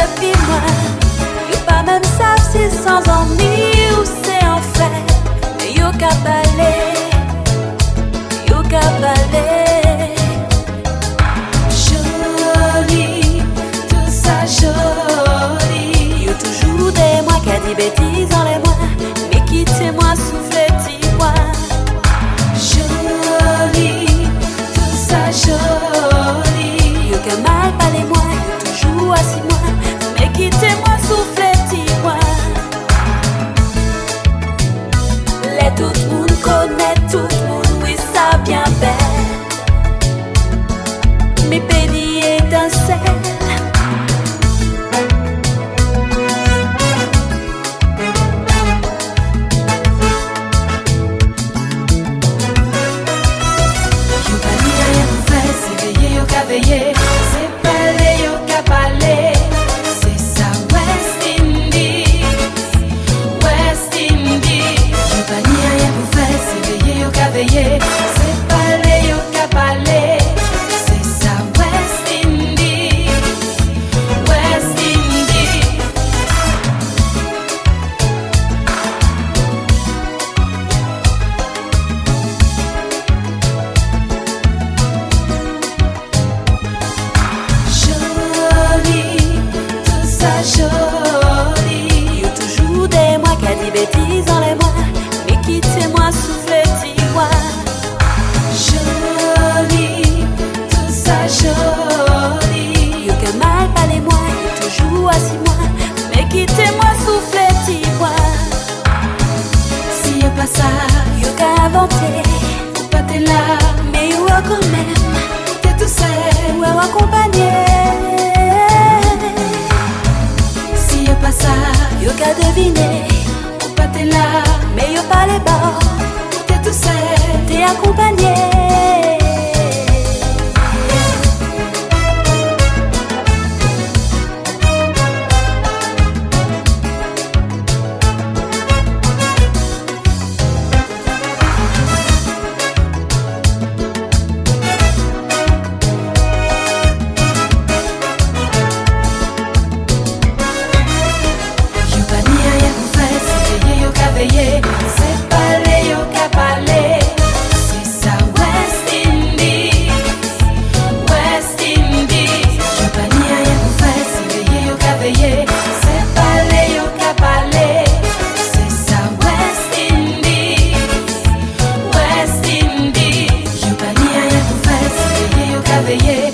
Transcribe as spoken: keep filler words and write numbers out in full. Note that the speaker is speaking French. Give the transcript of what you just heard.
depuis moi. Yo pas même savent si sans ennui ou c'est en fait. Mais yo qu'à parler, yo qu'à parler. Joli, tout ça joli. Yo toujours des mois qui a des bêtises dans les mois. Mais quittez-moi, soufflez, dis-moi. Joli, tout ça joli. Yo qu'à mal parler moi, yo toujours assis moi. Mais quittez-moi, soufflez, dis-moi. Les tout le monde connaît, tout le monde, oui ça bien belle. Mes pénis étincelles. C'est parler, yo qu'à parler. C'est ça, West Indies, West Indies. Yo pas ni rien pour faire, c'est veiller, yo qu'à veiller. C'est parler, yo qu'à parler. C'est ça, West Indies, West Indies. Joli, yo toujours des mois qui a des bêtises dans les mois. Mais quittez-moi, soufflez, dis-moi. Joli, tout ça joli. Yo qu'à mal parler moi, yo toujours assis moi. Mais quittez-moi, soufflez, dis-moi. Si y'a pas ça, Yo qu'à inventer, ou pas t'es là. mais yo quand même, T'es tout seul, ou accompagné. si y'a pas ça, Yo qu'à deviner, ou pas t'es là. mais yo pas les bords. T'es tout seul, T'es accompagné. yo pas ni rien pour faire, c'est veiller, yo qu'à veiller. C'est parler, yo qu'à parler. C'est ça, West Indies, West Indies. Yo pas ni rien pour faire, c'est veiller, yo qu'à veiller. C'est parler, yo qu'à parler. C'est ça, West Indies, West Indies. Yo pas ni rien pour faire, c'est veiller, yo qu'à veiller.